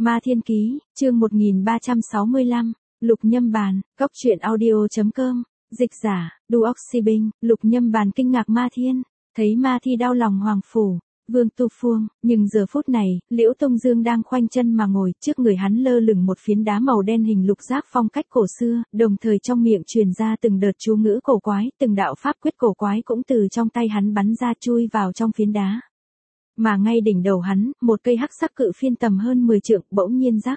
Ma Thiên Ký, chương 1365, Lục Nhâm Bàn, Cóc truyện audio.com, dịch giả, Du Oxybinh, Lục Nhâm Bàn kinh ngạc Ma Thiên, thấy Ma Thi đau lòng Hoàng Phủ, Vương Tu Phương, nhưng giờ phút này, Liễu Tông Dương đang khoanh chân mà ngồi, trước người hắn lơ lửng một phiến đá màu đen hình lục giác phong cách cổ xưa, đồng thời trong miệng truyền ra từng đợt chú ngữ cổ quái, từng đạo pháp quyết cổ quái cũng từ trong tay hắn bắn ra chui vào trong phiến đá. Mà ngay đỉnh đầu hắn, một cây hắc sắc cự phiên tầm hơn 10 trượng bỗng nhiên rắc.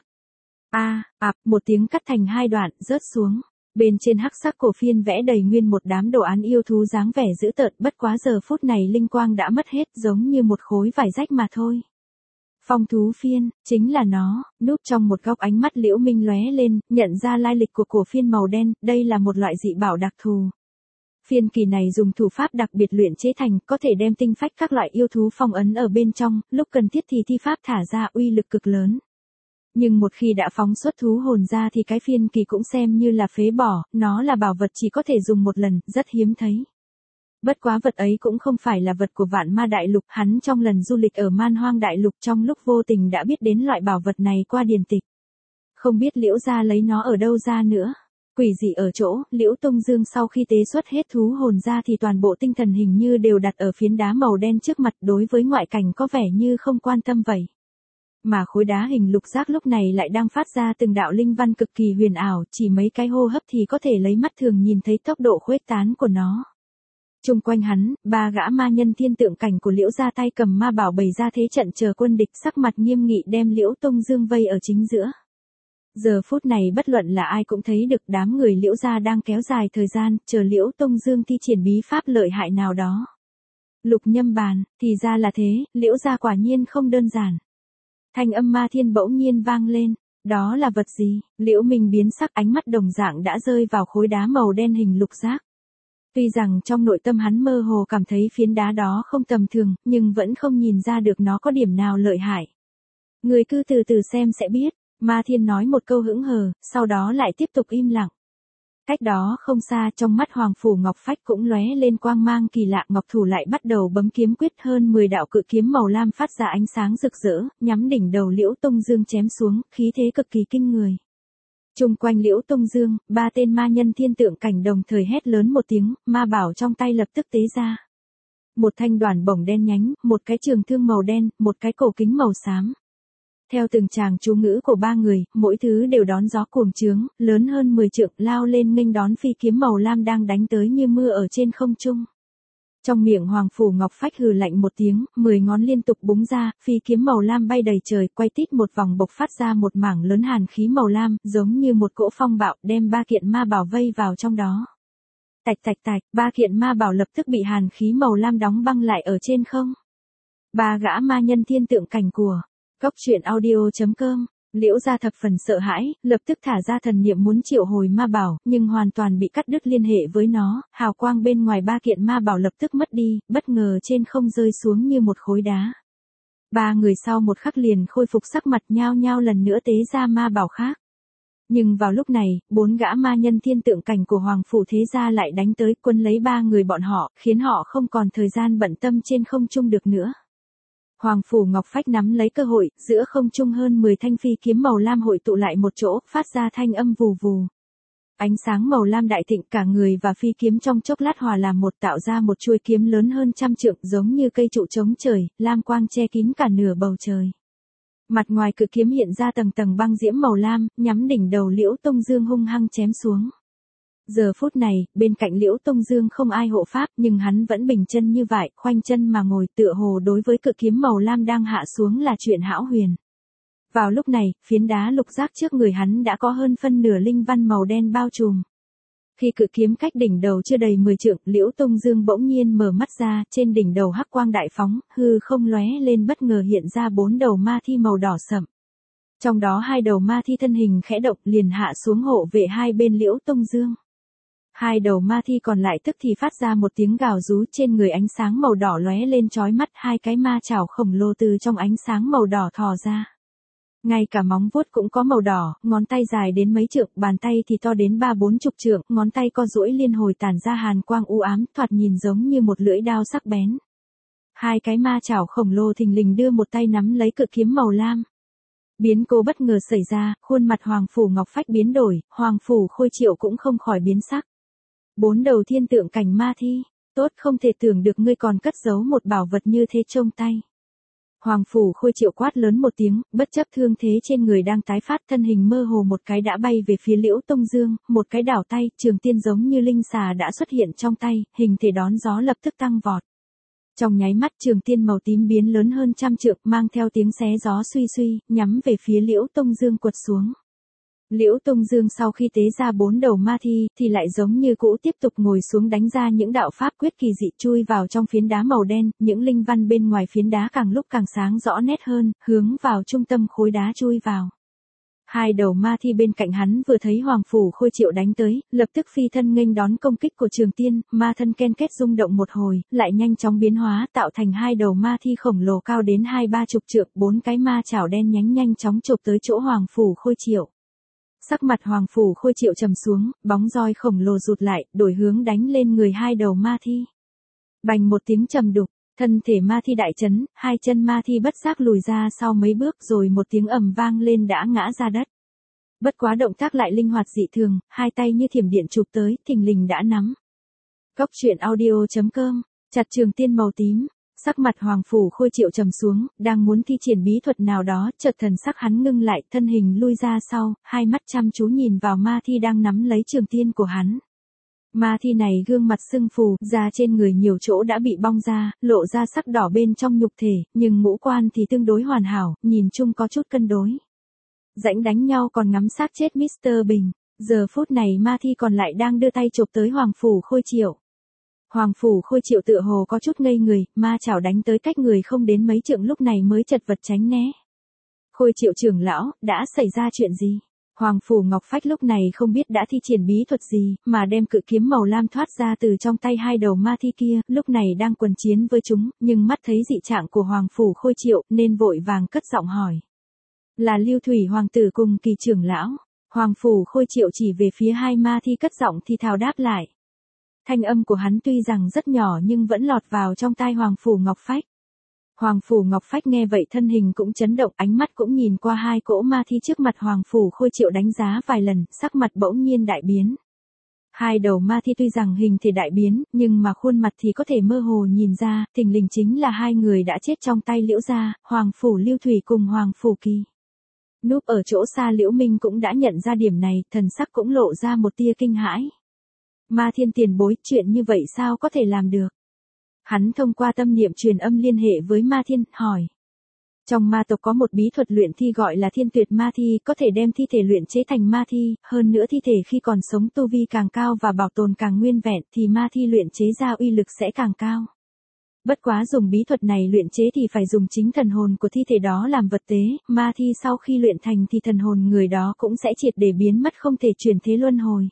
Một tiếng cắt thành hai đoạn, rớt xuống. Bên trên hắc sắc cổ phiên vẽ đầy nguyên một đám đồ án yêu thú dáng vẻ dữ tợn, bất quá giờ phút này linh quang đã mất hết, giống như một khối vải rách mà thôi. Phong thú phiên, chính là nó, núp trong một góc ánh mắt Liễu Minh lóe lên, nhận ra lai lịch của cổ phiên màu đen, đây là một loại dị bảo đặc thù. Phiên kỳ này dùng thủ pháp đặc biệt luyện chế thành, có thể đem tinh phách các loại yêu thú phong ấn ở bên trong, lúc cần thiết thì thi pháp thả ra uy lực cực lớn. Nhưng một khi đã phóng xuất thú hồn ra thì cái phiên kỳ cũng xem như là phế bỏ, nó là bảo vật chỉ có thể dùng một lần, rất hiếm thấy. Bất quá vật ấy cũng không phải là vật của Vạn Ma Đại Lục, hắn trong lần du lịch ở Man Hoang Đại Lục trong lúc vô tình đã biết đến loại bảo vật này qua điển tịch. Không biết Liễu gia lấy nó ở đâu ra nữa. Quỷ dị ở chỗ, Liễu Tông Dương sau khi tế xuất hết thú hồn ra thì toàn bộ tinh thần hình như đều đặt ở phiến đá màu đen trước mặt, đối với ngoại cảnh có vẻ như không quan tâm vậy. Mà khối đá hình lục giác lúc này lại đang phát ra từng đạo linh văn cực kỳ huyền ảo, chỉ mấy cái hô hấp thì có thể lấy mắt thường nhìn thấy tốc độ khuếch tán của nó. Chung quanh hắn, ba gã ma nhân thiên tượng cảnh của Liễu gia tay cầm ma bảo bày ra thế trận chờ quân địch, sắc mặt nghiêm nghị đem Liễu Tông Dương vây ở chính giữa. Giờ phút này bất luận là ai cũng thấy được đám người Liễu gia đang kéo dài thời gian, chờ Liễu Tông Dương thi triển bí pháp lợi hại nào đó. Lục Nhâm Bàn, thì ra là thế, Liễu gia quả nhiên không đơn giản. Thanh âm Ma Thiên bỗng nhiên vang lên, đó là vật gì? Liễu Minh biến sắc, ánh mắt đồng dạng đã rơi vào khối đá màu đen hình lục giác. Tuy rằng trong nội tâm hắn mơ hồ cảm thấy phiến đá đó không tầm thường, nhưng vẫn không nhìn ra được nó có điểm nào lợi hại. Người cứ từ từ xem sẽ biết. Ma Thiên nói một câu hững hờ, sau đó lại tiếp tục im lặng. Cách đó không xa, trong mắt Hoàng Phủ Ngọc Phách cũng lóe lên quang mang kỳ lạ, Ngọc Thủ lại bắt đầu bấm kiếm quyết, hơn 10 đạo cự kiếm màu lam phát ra ánh sáng rực rỡ, nhắm đỉnh đầu Liễu Tông Dương chém xuống, khí thế cực kỳ kinh người. Chung quanh Liễu Tông Dương, ba tên ma nhân thiên tượng cảnh đồng thời hét lớn một tiếng, ma bảo trong tay lập tức tế ra. Một thanh đoản bổng đen nhánh, một cái trường thương màu đen, một cái cổ kính màu xám. Theo từng tràng chú ngữ của ba người, mỗi thứ đều đón gió cuồng trướng, lớn hơn 10 trượng, lao lên nghênh đón phi kiếm màu lam đang đánh tới như mưa ở trên không trung. Trong miệng Hoàng Phủ Ngọc Phách hừ lạnh một tiếng, 10 ngón liên tục búng ra, phi kiếm màu lam bay đầy trời, quay tít một vòng bộc phát ra một mảng lớn hàn khí màu lam, giống như một cỗ phong bạo, đem ba kiện ma bảo vây vào trong đó. Tạch tạch tạch, ba kiện ma bảo lập tức bị hàn khí màu lam đóng băng lại ở trên không. Ba gã ma nhân thiên tượng cảnh của Cóc truyện audio.com, Liễu gia thập phần sợ hãi, lập tức thả ra thần niệm muốn triệu hồi ma bảo, nhưng hoàn toàn bị cắt đứt liên hệ với nó, hào quang bên ngoài ba kiện ma bảo lập tức mất đi, bất ngờ trên không rơi xuống như một khối đá. Ba người sau một khắc liền khôi phục sắc mặt, nhao nhao lần nữa tế ra ma bảo khác. Nhưng vào lúc này, bốn gã ma nhân thiên tượng cảnh của Hoàng Phủ thế gia lại đánh tới, quân lấy ba người bọn họ, khiến họ không còn thời gian bận tâm trên không trung được nữa. Hoàng Phủ Ngọc Phách nắm lấy cơ hội, giữa không trung hơn 10 thanh phi kiếm màu lam hội tụ lại một chỗ, phát ra thanh âm vù vù. Ánh sáng màu lam đại thịnh, cả người và phi kiếm trong chốc lát hòa làm một, tạo ra một chuôi kiếm lớn hơn 100 trượng, giống như cây trụ chống trời, lam quang che kín cả nửa bầu trời. Mặt ngoài cự kiếm hiện ra tầng tầng băng diễm màu lam, nhắm đỉnh đầu Liễu Tông Dương hung hăng chém xuống. Giờ phút này, bên cạnh Liễu Tông Dương không ai hộ pháp, nhưng hắn vẫn bình chân như vậy, khoanh chân mà ngồi, tựa hồ đối với cự kiếm màu lam đang hạ xuống là chuyện hão huyền. Vào lúc này, phiến đá lục giác trước người hắn đã có hơn phân nửa linh văn màu đen bao trùm. Khi cự kiếm cách đỉnh đầu chưa đầy 10 trượng, Liễu Tông Dương bỗng nhiên mở mắt ra, trên đỉnh đầu hắc quang đại phóng, hư không lóe lên, bất ngờ hiện ra 4 đầu ma thi màu đỏ sẫm. Trong đó 2 đầu ma thi thân hình khẽ động liền hạ xuống hộ vệ hai bên Liễu Tông Dương. 2 đầu ma thi còn lại tức thì phát ra một tiếng gào rú, trên người ánh sáng màu đỏ lóe lên chói mắt, 2 cái ma chảo khổng lồ từ trong ánh sáng màu đỏ thò ra. Ngay cả móng vuốt cũng có màu đỏ, ngón tay dài đến mấy trượng, bàn tay thì to đến 30-40 trượng, ngón tay co duỗi liên hồi tản ra hàn quang u ám, thoạt nhìn giống như một lưỡi đao sắc bén. 2 cái ma chảo khổng lồ thình lình đưa một tay nắm lấy cự kiếm màu lam. Biến cố bất ngờ xảy ra, khuôn mặt Hoàng Phủ Ngọc Phách biến đổi, Hoàng Phủ Khôi Triệu cũng không khỏi biến sắc. 4 đầu thiên tượng cảnh ma thi, tốt không thể tưởng được ngươi còn cất giấu một bảo vật như thế trong tay. Hoàng Phủ Khôi Triệu quát lớn một tiếng, bất chấp thương thế trên người đang tái phát, thân hình mơ hồ một cái đã bay về phía Liễu Tông Dương, một cái đảo tay, trường tiên giống như linh xà đã xuất hiện trong tay, hình thể đón gió lập tức tăng vọt. Trong nháy mắt trường tiên màu tím biến lớn hơn trăm trượng, mang theo tiếng xé gió suy suy, nhắm về phía Liễu Tông Dương quật xuống. Liễu Tông Dương sau khi tế ra 4 đầu ma thi, thì lại giống như cũ tiếp tục ngồi xuống đánh ra những đạo pháp quyết kỳ dị chui vào trong phiến đá màu đen, những linh văn bên ngoài phiến đá càng lúc càng sáng rõ nét hơn, hướng vào trung tâm khối đá chui vào. 2 đầu ma thi bên cạnh hắn vừa thấy Hoàng Phủ Khôi Triệu đánh tới, lập tức phi thân nghênh đón công kích của trường tiên, ma thân ken kết rung động một hồi, lại nhanh chóng biến hóa tạo thành 2 đầu ma thi khổng lồ cao đến 2-3 chục trượng, 4 cái ma chảo đen nhánh nhanh chóng chụp tới chỗ Hoàng Phủ Khôi Triệu. Sắc mặt Hoàng Phủ Khôi Triệu trầm xuống, bóng roi khổng lồ rụt lại, đổi hướng đánh lên người 2 đầu ma thi. Bành một tiếng trầm đục, thân thể ma thi đại chấn, 2 chân ma thi bất giác lùi ra sau mấy bước rồi một tiếng ầm vang lên đã ngã ra đất. Bất quá động tác lại linh hoạt dị thường, 2 tay như thiểm điện chụp tới, thình lình đã nắm. Cốc truyện audio.com, chặt trường tiên màu tím. Sắc mặt Hoàng Phủ Khôi Triệu trầm xuống, đang muốn thi triển bí thuật nào đó, chợt thần sắc hắn ngưng lại, thân hình lui ra sau, 2 mắt chăm chú nhìn vào ma thi đang nắm lấy trường tiên của hắn. Ma thi này gương mặt sưng phù, da trên người nhiều chỗ đã bị bong ra, lộ ra sắc đỏ bên trong nhục thể, nhưng ngũ quan thì tương đối hoàn hảo, nhìn chung có chút cân đối. Rãnh đánh nhau còn ngắm xác chết Mr. Bình, giờ phút này ma thi còn lại đang đưa tay chụp tới Hoàng Phủ Khôi Triệu. Hoàng Phủ Khôi Triệu tựa hồ có chút ngây người, ma chảo đánh tới cách người không đến mấy trượng lúc này mới chật vật tránh né. Khôi Triệu trưởng lão, đã xảy ra chuyện gì? Hoàng Phủ Ngọc Phách lúc này không biết đã thi triển bí thuật gì, mà đem cự kiếm màu lam thoát ra từ trong tay 2 đầu ma thi kia, lúc này đang quần chiến với chúng, nhưng mắt thấy dị trạng của Hoàng Phủ Khôi Triệu, nên vội vàng cất giọng hỏi. Là Lưu Thủy Hoàng tử cùng Kỳ trưởng lão. Hoàng Phủ Khôi Triệu chỉ về phía 2 ma thi cất giọng thì thào đáp lại. Thanh âm của hắn tuy rằng rất nhỏ nhưng vẫn lọt vào trong tai Hoàng Phủ Ngọc Phách. Hoàng Phủ Ngọc Phách nghe vậy thân hình cũng chấn động, ánh mắt cũng nhìn qua 2 cỗ ma thi trước mặt Hoàng Phủ Khôi Triệu đánh giá vài lần, sắc mặt bỗng nhiên đại biến. 2 đầu ma thi tuy rằng hình thể đại biến, nhưng mà khuôn mặt thì có thể mơ hồ nhìn ra, thình lình chính là 2 người đã chết trong tay Liễu gia, Hoàng Phủ Lưu Thủy cùng Hoàng Phủ Kỳ. Núp ở chỗ xa Liễu Minh cũng đã nhận ra điểm này, thần sắc cũng lộ ra một tia kinh hãi. Ma Thiên tiền bối, chuyện như vậy sao có thể làm được? Hắn thông qua tâm niệm truyền âm liên hệ với Ma Thiên, hỏi. Trong ma tộc có một bí thuật luyện thi gọi là Thiên Tuyệt Ma Thi, có thể đem thi thể luyện chế thành ma thi, hơn nữa thi thể khi còn sống tu vi càng cao và bảo tồn càng nguyên vẹn thì ma thi luyện chế ra uy lực sẽ càng cao. Bất quá dùng bí thuật này luyện chế thì phải dùng chính thần hồn của thi thể đó làm vật tế, ma thi sau khi luyện thành thì thần hồn người đó cũng sẽ triệt để biến mất không thể chuyển thế luân hồi.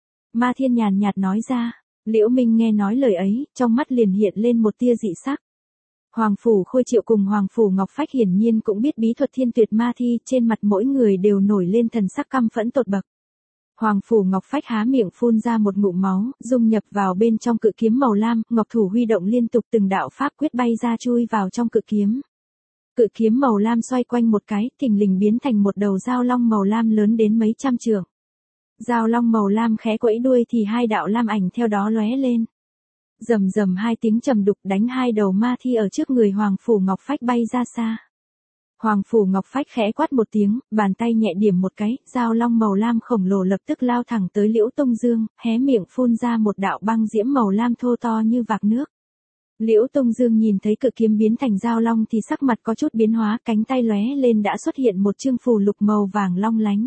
Ma Thiên nhàn nhạt nói ra, Liễu Minh nghe nói lời ấy, trong mắt liền hiện lên một tia dị sắc. Hoàng Phủ Khôi Triệu cùng Hoàng Phủ Ngọc Phách hiển nhiên cũng biết bí thuật Thiên Tuyệt Ma Thi, trên mặt mỗi người đều nổi lên thần sắc căm phẫn tột bậc. Hoàng Phủ Ngọc Phách há miệng phun ra một ngụm máu, dung nhập vào bên trong cự kiếm màu lam, ngọc thủ huy động liên tục từng đạo pháp quyết bay ra chui vào trong cự kiếm. Cự kiếm màu lam xoay quanh một cái, thình lình biến thành một đầu dao long màu lam lớn đến mấy trăm trượng. Dao long màu lam khẽ quẫy đuôi thì 2 đạo lam ảnh theo đó lóe lên. Rầm rầm 2 tiếng trầm đục đánh 2 đầu ma thi ở trước người Hoàng Phủ Ngọc Phách bay ra xa. Hoàng Phủ Ngọc Phách khẽ quát một tiếng, bàn tay nhẹ điểm một cái, dao long màu lam khổng lồ lập tức lao thẳng tới Liễu Tông Dương, hé miệng phun ra một đạo băng diễm màu lam thô to như vạc nước. Liễu Tông Dương nhìn thấy cự kiếm biến thành dao long thì sắc mặt có chút biến hóa, cánh tay lóe lên đã xuất hiện một chương phù lục màu vàng long lánh.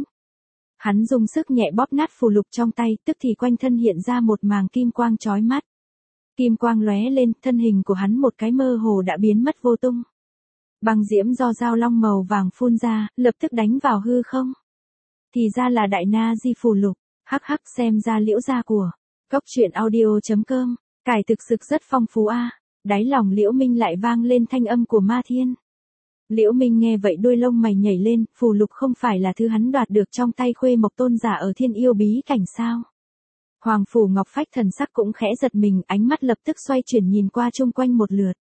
Hắn dùng sức nhẹ bóp nát phù lục trong tay, tức thì quanh thân hiện ra một màng kim quang chói mắt. Kim quang lóe lên, thân hình của hắn một cái mơ hồ đã biến mất vô tung. Băng diễm do dao long màu vàng phun ra, lập tức đánh vào hư không. Thì ra là đại na di phù lục, hắc hắc xem ra Liễu gia của. Cốc truyện audio.com, cải thực sực rất phong phú a. Đáy lòng Liễu Minh lại vang lên thanh âm của Ma Thiên. Liễu Minh nghe vậy đuôi lông mày nhảy lên, phù lục không phải là thứ hắn đoạt được trong tay Khuê Mộc tôn giả ở Thiên Yêu bí cảnh sao? Hoàng Phủ Ngọc Phách thần sắc cũng khẽ giật mình, ánh mắt lập tức xoay chuyển nhìn qua chung quanh một lượt.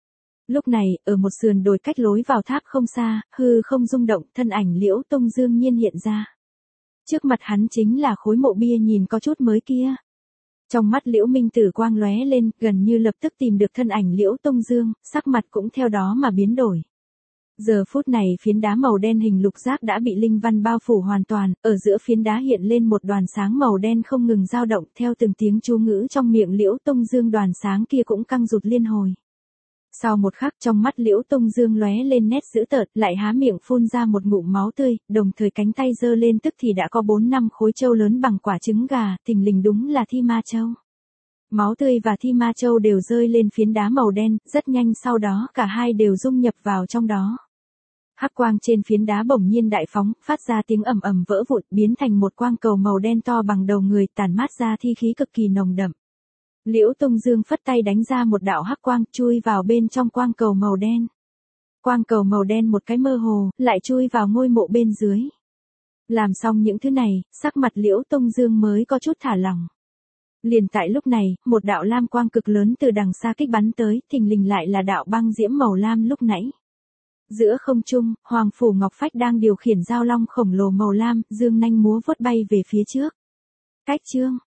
Lúc này, ở một sườn đồi cách lối vào tháp không xa, hư không rung động, thân ảnh Liễu Tông Dương nhiên hiện ra. Trước mặt hắn chính là khối mộ bia nhìn có chút mới kia. Trong mắt Liễu Minh Tử quang lóe lên, gần như lập tức tìm được thân ảnh Liễu Tông Dương, sắc mặt cũng theo đó mà biến đổi. Giờ phút này phiến đá màu đen hình lục giác đã bị linh văn bao phủ hoàn toàn, ở giữa phiến đá hiện lên một đoàn sáng màu đen không ngừng dao động, theo từng tiếng chú ngữ trong miệng Liễu Tông Dương đoàn sáng kia cũng căng rụt liên hồi. Sau một khắc trong mắt Liễu Tông Dương lóe lên nét dữ tợn, lại há miệng phun ra một ngụm máu tươi, đồng thời cánh tay giơ lên tức thì đã có 4-5 khối châu lớn bằng quả trứng gà, thình lình đúng là thi ma châu. Máu tươi và thi ma châu đều rơi lên phiến đá màu đen, rất nhanh sau đó cả hai đều dung nhập vào trong đó. Hắc quang trên phiến đá bỗng nhiên đại phóng, phát ra tiếng ầm ầm vỡ vụn, biến thành một quang cầu màu đen to bằng đầu người, tản mát ra thi khí cực kỳ nồng đậm. Liễu Tông Dương phất tay đánh ra một đạo hắc quang, chui vào bên trong quang cầu màu đen. Quang cầu màu đen một cái mơ hồ, lại chui vào ngôi mộ bên dưới. Làm xong những thứ này, sắc mặt Liễu Tông Dương mới có chút thả lỏng. Liền tại lúc này, một đạo lam quang cực lớn từ đằng xa kích bắn tới, thình lình lại là đạo băng diễm màu lam lúc nãy. Giữa không trung, Hoàng Phủ Ngọc Phách đang điều khiển giao long khổng lồ màu lam, dương nanh múa vuốt bay về phía trước. Cách chương